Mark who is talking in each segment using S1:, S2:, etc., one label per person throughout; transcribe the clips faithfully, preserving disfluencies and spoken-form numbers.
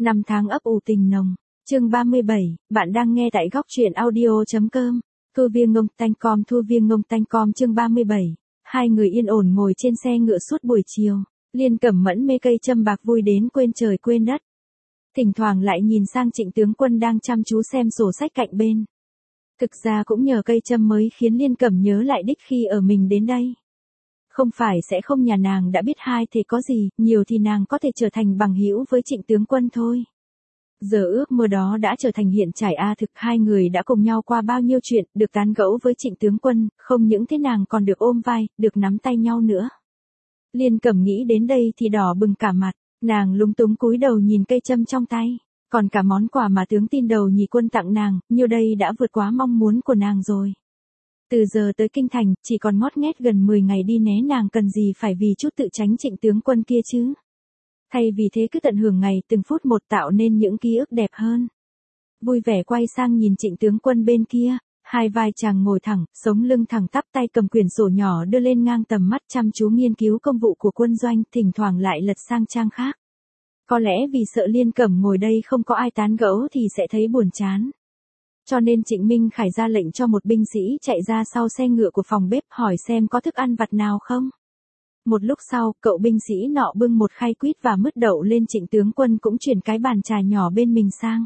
S1: Năm tháng ấp ủ tình nồng. Chương ba mươi bảy, bạn đang nghe tại góc truyện audio.com. Thu viên ngông tanh com thu viên ngông tanh com chương ba mươi bảy. Hai người yên ổn ngồi trên xe ngựa suốt buổi chiều. Liên Cẩm mẫn mê cây châm bạc vui đến quên trời quên đất. Thỉnh thoảng lại nhìn sang Trịnh tướng quân đang chăm chú xem sổ sách cạnh bên. Thực ra cũng nhờ cây châm mới khiến Liên Cẩm nhớ lại đích khi ở mình đến đây. Không phải sẽ không, nhà nàng đã biết hai thì có gì, nhiều thì nàng có thể trở thành bằng hữu với Trịnh tướng quân thôi. Giờ ước mơ đó đã trở thành hiện trải a thực, hai người đã cùng nhau qua bao nhiêu chuyện, được tán gẫu với Trịnh tướng quân, không những thế nàng còn được ôm vai, được nắm tay nhau nữa. Liên Cẩm nghĩ đến đây thì đỏ bừng cả mặt, nàng lúng túng cúi đầu nhìn cây châm trong tay, còn cả món quà mà tướng tin đầu nhì quân tặng nàng, nhiêu đây đã vượt quá mong muốn của nàng rồi. Từ giờ tới kinh thành, chỉ còn ngót nghét gần mười ngày đi né, nàng cần gì phải vì chút tự tránh Trịnh tướng quân kia chứ. Thay vì thế cứ tận hưởng ngày từng phút một, tạo nên những ký ức đẹp hơn. Vui vẻ quay sang nhìn Trịnh tướng quân bên kia, hai vai chàng ngồi thẳng, sống lưng thẳng tắp, tay cầm quyển sổ nhỏ đưa lên ngang tầm mắt, chăm chú nghiên cứu công vụ của quân doanh, thỉnh thoảng lại lật sang trang khác. Có lẽ vì sợ Liên Cẩm ngồi đây không có ai tán gẫu thì sẽ thấy buồn chán. Cho nên Trịnh Minh Khải ra lệnh cho một binh sĩ chạy ra sau xe ngựa của phòng bếp hỏi xem có thức ăn vặt nào không. Một lúc sau, cậu binh sĩ nọ bưng một khay quýt và mứt đậu lên, Trịnh tướng quân cũng chuyển cái bàn trà nhỏ bên mình sang.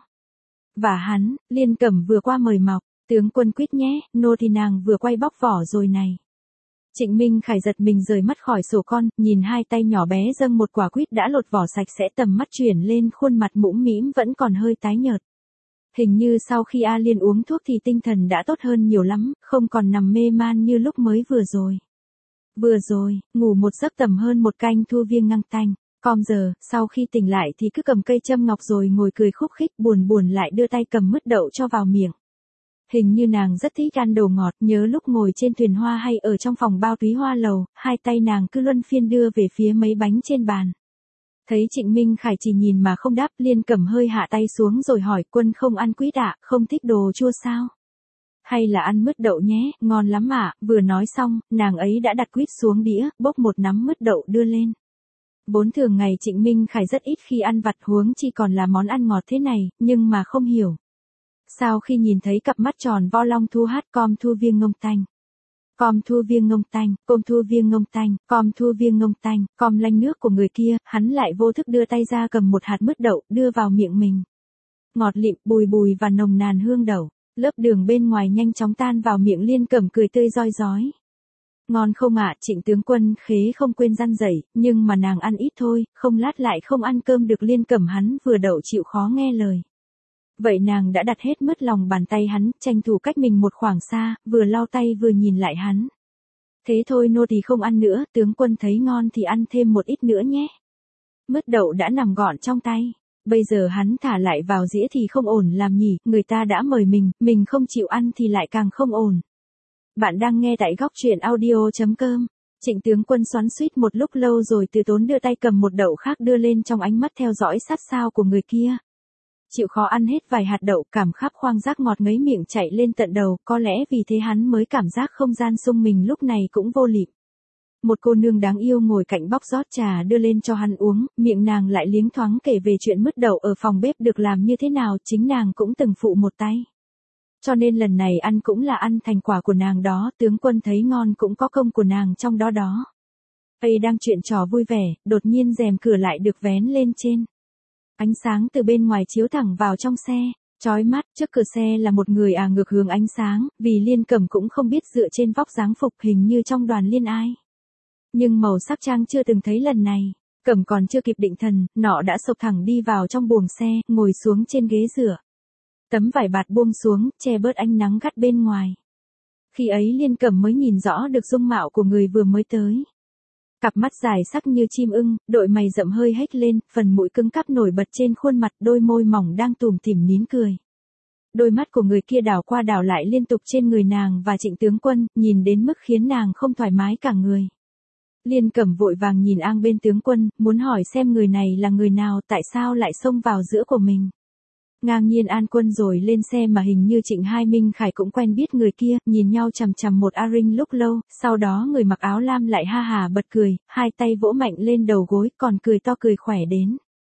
S1: Và hắn, Liên Cẩm vừa qua mời mọc, tướng quân quýt nhé, nô thì nàng vừa quay bóc vỏ rồi này. Trịnh Minh Khải giật mình rời mắt khỏi sổ con, nhìn hai tay nhỏ bé dâng một quả quýt đã lột vỏ sạch sẽ, tầm mắt chuyển lên khuôn mặt mũm mĩm vẫn còn hơi tái nhợt. Hình như sau khi A Liên uống thuốc thì tinh thần đã tốt hơn nhiều lắm, không còn nằm mê man như lúc mới vừa rồi. Vừa rồi, ngủ một giấc tầm hơn một canh thu viên ngăng tanh, com giờ, sau khi tỉnh lại thì cứ cầm cây châm ngọc rồi ngồi cười khúc khích, buồn buồn lại đưa tay cầm mứt đậu cho vào miệng. Hình như nàng rất thích ăn đồ ngọt, nhớ lúc ngồi trên thuyền hoa hay ở trong phòng bao túy hoa lầu, hai tay nàng cứ luân phiên đưa về phía mấy bánh trên bàn. Thấy Trịnh Minh Khải chỉ nhìn mà không đáp, Liên Cẩm hơi hạ tay xuống rồi hỏi, quân không ăn quýt ạ, không thích đồ chua sao? Hay là ăn mứt đậu nhé, ngon lắm ạ. Vừa nói xong, nàng ấy đã đặt quýt xuống đĩa, bốc một nắm mứt đậu đưa lên. Vốn thường ngày Trịnh Minh Khải rất ít khi ăn vặt, huống chi còn là món ăn ngọt thế này, nhưng mà không hiểu. Sau khi nhìn thấy cặp mắt tròn vo long thu hát com thu viên ngông tanh. Com thu viên ngông tanh, com thu viên ngông tanh, com thu viên ngông tanh, com lanh nước của người kia, hắn lại vô thức đưa tay ra cầm một hạt mứt đậu, đưa vào miệng mình. Ngọt lịm, bùi bùi và nồng nàn hương đậu, lớp đường bên ngoài nhanh chóng tan vào miệng. Liên Cẩm cười tươi rói rói. Ngon không ạ? Trịnh tướng quân khế không quên răn dạy, nhưng mà nàng ăn ít thôi, không lát lại không ăn cơm được. Liên Cẩm hắn vừa đậu chịu khó nghe lời. Vậy nàng đã đặt hết mứt lòng bàn tay hắn, tranh thủ cách mình một khoảng xa, vừa lau tay vừa nhìn lại hắn. Thế thôi, nô thì không ăn nữa, tướng quân thấy ngon thì ăn thêm một ít nữa nhé. Mứt đậu đã nằm gọn trong tay. Bây giờ hắn thả lại vào dĩa thì không ổn làm nhỉ, người ta đã mời mình, mình không chịu ăn thì lại càng không ổn. Bạn đang nghe tại góc truyện audio.com. Trịnh tướng quân xoắn xuýt một lúc lâu rồi từ tốn đưa tay cầm một đậu khác đưa lên, trong ánh mắt theo dõi sát sao của người kia. Chịu khó ăn hết vài hạt đậu, cảm khắp khoang giác ngọt ngấy miệng chạy lên tận đầu, có lẽ vì thế hắn mới cảm giác không gian xung mình lúc này cũng vô lịm. Một cô nương đáng yêu ngồi cạnh bóc rót trà đưa lên cho hắn uống, miệng nàng lại liếng thoáng kể về chuyện mứt đậu ở phòng bếp được làm như thế nào, chính nàng cũng từng phụ một tay. Cho nên lần này ăn cũng là ăn thành quả của nàng đó, tướng quân thấy ngon cũng có công của nàng trong đó đó. Ây đang chuyện trò vui vẻ, đột nhiên rèm cửa lại được vén lên trên. Ánh sáng từ bên ngoài chiếu thẳng vào trong xe, chói mắt. Trước cửa xe là một người à ngược hướng ánh sáng, vì Liên Cẩm cũng không biết dựa trên vóc dáng phục hình như trong đoàn liên ai. Nhưng màu sắc trang chưa từng thấy lần này, Cẩm còn chưa kịp định thần, nọ đã sộc thẳng đi vào trong buồng xe, ngồi xuống trên ghế rửa. Tấm vải bạt buông xuống, che bớt ánh nắng gắt bên ngoài. Khi ấy Liên Cẩm mới nhìn rõ được dung mạo của người vừa mới tới. Cặp mắt dài sắc như chim ưng, đội mày rậm hơi hếch lên, phần mũi cứng cắp nổi bật trên khuôn mặt, đôi môi mỏng đang tủm tỉm nín cười. Đôi mắt của người kia đảo qua đảo lại liên tục trên người nàng và Trịnh tướng quân, nhìn đến mức khiến nàng không thoải mái cả người. Liên Cẩm vội vàng nhìn ang bên tướng quân, muốn hỏi xem người này là người nào, tại sao lại xông vào giữa của mình. Ngang nhiên an quân rồi lên xe mà hình như Trịnh Hai Minh Khải cũng quen biết người kia, nhìn nhau chằm chằm một a ring lúc lâu, sau đó người mặc áo lam lại ha hà bật cười, hai tay vỗ mạnh lên đầu gối, còn cười to cười khỏe đến.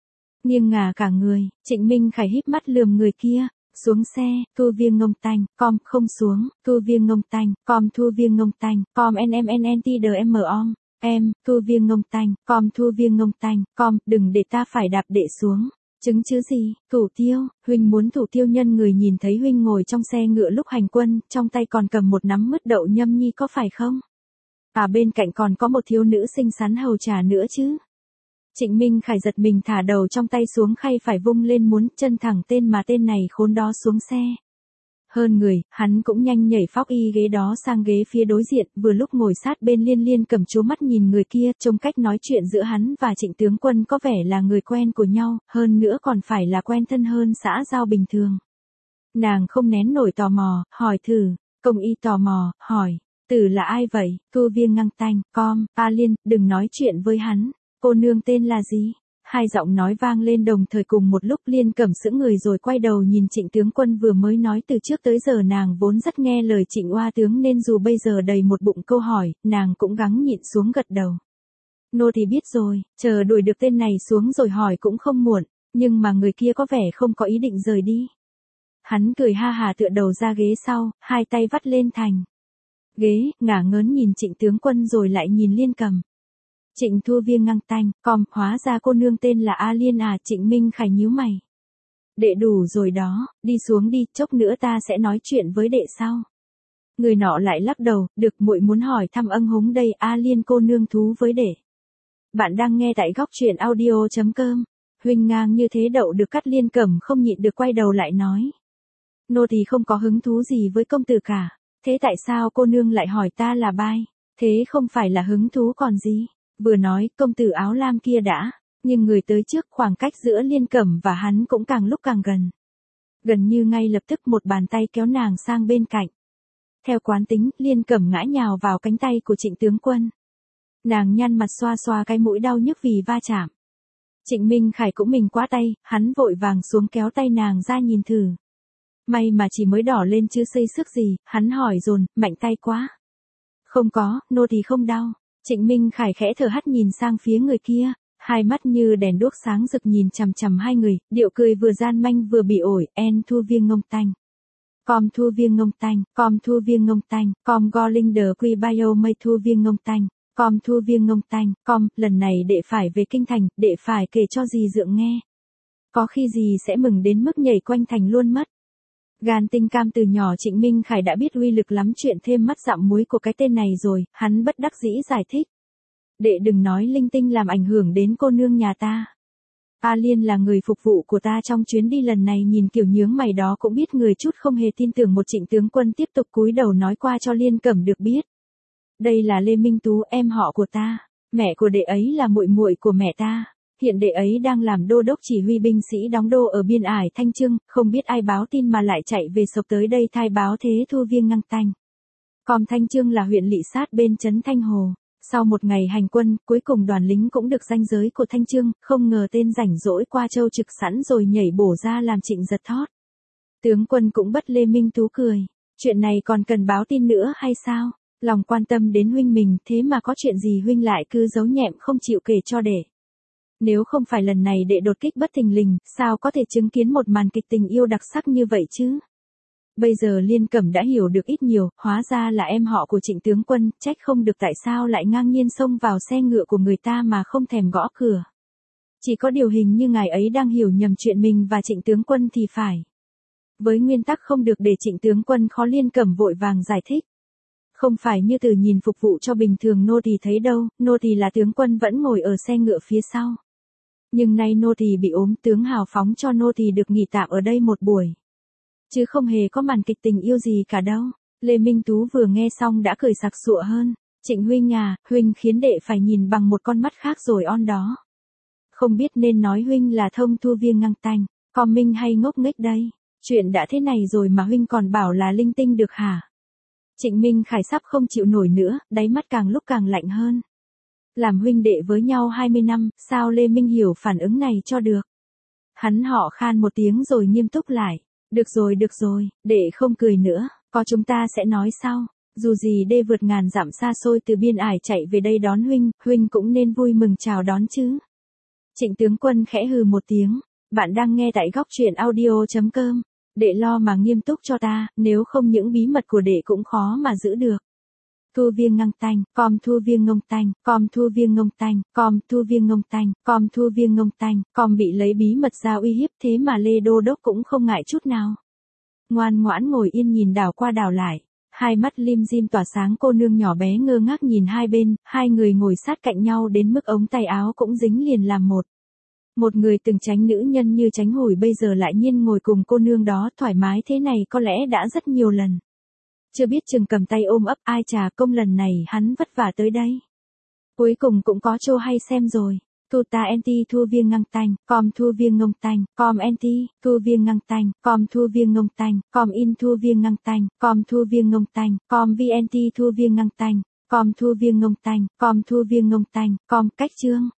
S1: Nghiêng ngả cả người, Trịnh Minh Khải híp mắt lườm người kia. Xuống xe, thu viên ngông tanh, com, không xuống, thu viên ngông tanh, com, thu viên ngông tanh, com nmnntdm om, em, thu viên ngông tanh, com, thu viên ngông tanh, com, đừng để ta phải đạp đệ xuống. Chứng chứ gì, thủ tiêu, huynh muốn thủ tiêu nhân người nhìn thấy huynh ngồi trong xe ngựa lúc hành quân, trong tay còn cầm một nắm mứt đậu nhâm nhi có phải không? À bên cạnh còn có một thiếu nữ xinh xắn hầu trà nữa chứ. Trịnh Minh Khải giật mình thả đầu trong tay xuống khay phải vung lên muốn chân thẳng tên mà tên này khốn đó xuống xe. Hơn người, hắn cũng nhanh nhảy phóc y ghế đó sang ghế phía đối diện, vừa lúc ngồi sát bên Liên Liên cầm chố mắt nhìn người kia, trông cách nói chuyện giữa hắn và Trịnh tướng quân có vẻ là người quen của nhau, hơn nữa còn phải là quen thân hơn xã giao bình thường. Nàng không nén nổi tò mò, hỏi thử, công y tò mò, hỏi, tử là ai vậy, thu viên ngăng tanh, com, A Liên, đừng nói chuyện với hắn, cô nương tên là gì? Hai giọng nói vang lên đồng thời cùng một lúc. Liên Cẩm sững người rồi quay đầu nhìn Trịnh tướng quân vừa mới nói từ trước tới giờ nàng vốn rất nghe lời Trịnh oa tướng nên dù bây giờ đầy một bụng câu hỏi, nàng cũng gắng nhịn xuống gật đầu. Nô thì biết rồi, chờ đuổi được tên này xuống rồi hỏi cũng không muộn, nhưng mà người kia có vẻ không có ý định rời đi. Hắn cười ha hà tựa đầu ra ghế sau, hai tay vắt lên thành ghế, ngả ngớn nhìn Trịnh tướng quân rồi lại nhìn Liên Cẩm. Trịnh thu viên ngăng tanh, com, hóa ra cô nương tên là A Liên à, Trịnh Minh Khải nhíu mày. Đệ đủ rồi đó, đi xuống đi, chốc nữa ta sẽ nói chuyện với đệ sau. Người nọ lại lắc đầu, được muội muốn hỏi thăm ân húng đây, A Liên cô nương thú với đệ. Bạn đang nghe tại góc truyện audio chấm com. Huynh ngang như thế đậu được cắt. Liên Cẩm không nhịn được quay đầu lại nói. Nô thì không có hứng thú gì với công tử cả, thế tại sao cô nương lại hỏi ta là bai, thế không phải là hứng thú còn gì. Vừa nói, công tử áo lam kia đã, nhưng người tới trước, khoảng cách giữa Liên Cẩm và hắn cũng càng lúc càng gần. Gần như ngay lập tức một bàn tay kéo nàng sang bên cạnh. Theo quán tính, Liên Cẩm ngã nhào vào cánh tay của Trịnh tướng quân. Nàng nhăn mặt xoa xoa cái mũi đau nhức vì va chạm. Trịnh Minh Khải cũng mình quá tay, hắn vội vàng xuống kéo tay nàng ra nhìn thử. May mà chỉ mới đỏ lên chứ xây sức gì, hắn hỏi dồn, mạnh tay quá. Không có, nô thì không đau. Trịnh Minh Khải khẽ thở hắt nhìn sang phía người kia, hai mắt như đèn đuốc sáng rực nhìn chằm chằm hai người, điệu cười vừa gian manh vừa bị ổi, en thu viên ngông tanh. Com thu viên ngông tanh, com thu viên ngông tanh, com go linh đờ quy bio mây thu viên ngông tanh, com thu viên ngông tanh, com, lần này đệ phải về kinh thành, đệ phải kể cho dì dượng nghe. Có khi dì sẽ mừng đến mức nhảy quanh thành luôn mất. Gan tinh cam từ nhỏ Trịnh Minh Khải đã biết uy lực lắm chuyện thêm mắt dặm muối của cái tên này rồi, hắn bất đắc dĩ giải thích. Đệ đừng nói linh tinh làm ảnh hưởng đến cô nương nhà ta. A Liên là người phục vụ của ta trong chuyến đi lần này, nhìn kiểu nhướng mày đó cũng biết người chút không hề tin tưởng một Trịnh tướng quân tiếp tục cúi đầu nói qua cho Liên Cẩm được biết. Đây là Lê Minh Tú, em họ của ta, mẹ của đệ ấy là muội muội của mẹ ta. Hiện đệ ấy đang làm đô đốc chỉ huy binh sĩ đóng đô ở biên ải Thanh Trương, không biết ai báo tin mà lại chạy về sộc tới đây thay báo thế thu viên ngăng tanh. Còn Thanh Trương là huyện lỵ sát bên trấn Thanh Hồ. Sau một ngày hành quân, cuối cùng đoàn lính cũng được ranh giới của Thanh Trương, không ngờ tên rảnh rỗi qua châu trực sẵn rồi nhảy bổ ra làm Trịnh giật thót. Tướng quân cũng bất Lê Minh Tú cười. Chuyện này còn cần báo tin nữa hay sao? Lòng quan tâm đến huynh mình, thế mà có chuyện gì huynh lại cứ giấu nhẹm không chịu kể cho đệ. Nếu không phải lần này đệ đột kích bất thình lình, sao có thể chứng kiến một màn kịch tình yêu đặc sắc như vậy chứ? Bây giờ Liên Cẩm đã hiểu được ít nhiều, hóa ra là em họ của Trịnh tướng quân, trách không được tại sao lại ngang nhiên xông vào xe ngựa của người ta mà không thèm gõ cửa. Chỉ có điều hình như ngài ấy đang hiểu nhầm chuyện mình và Trịnh tướng quân thì phải. Với nguyên tắc không được để Trịnh tướng quân khó, Liên Cẩm vội vàng giải thích. Không phải như từ nhìn phục vụ cho bình thường nô tỳ thấy đâu, nô tỳ là tướng quân vẫn ngồi ở xe ngựa phía sau. Nhưng nay nô tỳ bị ốm, tướng hào phóng cho nô tỳ được nghỉ tạm ở đây một buổi. Chứ không hề có màn kịch tình yêu gì cả đâu. Lê Minh Tú vừa nghe xong đã cười sặc sụa hơn. Trịnh huynh à, huynh khiến đệ phải nhìn bằng một con mắt khác rồi on đó. Không biết nên nói huynh là thông thu viên ngăng tanh, con minh hay ngốc nghếch đây. Chuyện đã thế này rồi mà huynh còn bảo là linh tinh được hả? Trịnh Minh Khải sắp không chịu nổi nữa, đáy mắt càng lúc càng lạnh hơn. Làm huynh đệ với nhau hai mươi năm, sao Lê Minh hiểu phản ứng này cho được? Hắn họ khan một tiếng rồi nghiêm túc lại. Được rồi được rồi, đệ không cười nữa, có chúng ta sẽ nói sau. Dù gì đê vượt ngàn dặm xa xôi từ biên ải chạy về đây đón huynh, huynh cũng nên vui mừng chào đón chứ. Trịnh tướng quân khẽ hừ một tiếng. Bạn đang nghe tại góc truyện audio.com. Đệ lo mà nghiêm túc cho ta, nếu không những bí mật của đệ cũng khó mà giữ được. Thu viên ngăng tanh, com thu viên ngông tanh, com thu viên ngông tanh, com thu viên ngông tanh, com thu viên ngông tanh, com bị lấy bí mật ra uy hiếp thế mà Lê Đô Đốc cũng không ngại chút nào. Ngoan ngoãn ngồi yên nhìn đảo qua đảo lại, hai mắt lim dim tỏa sáng, cô nương nhỏ bé ngơ ngác nhìn hai bên, hai người ngồi sát cạnh nhau đến mức ống tay áo cũng dính liền làm một. Một người từng tránh nữ nhân như tránh hủi bây giờ lại nhiên ngồi cùng cô nương đó thoải mái thế này có lẽ đã rất nhiều lần. Chưa biết chừng cầm tay ôm ấp ai trà công lần này hắn vất vả tới đây. Cuối cùng cũng có show hay xem rồi. Thu ta anti thu viên ngăng tanh, com thu viên ngông tanh, com anti, thu viên ngăng tanh, com thu viên ngông tanh, com in thu viên ngăng tanh, com thu viên ngông tanh, com vi anti thu viên ngăng tanh, com thu viên ngông tanh, com thu viên ngông tanh, com cách chương.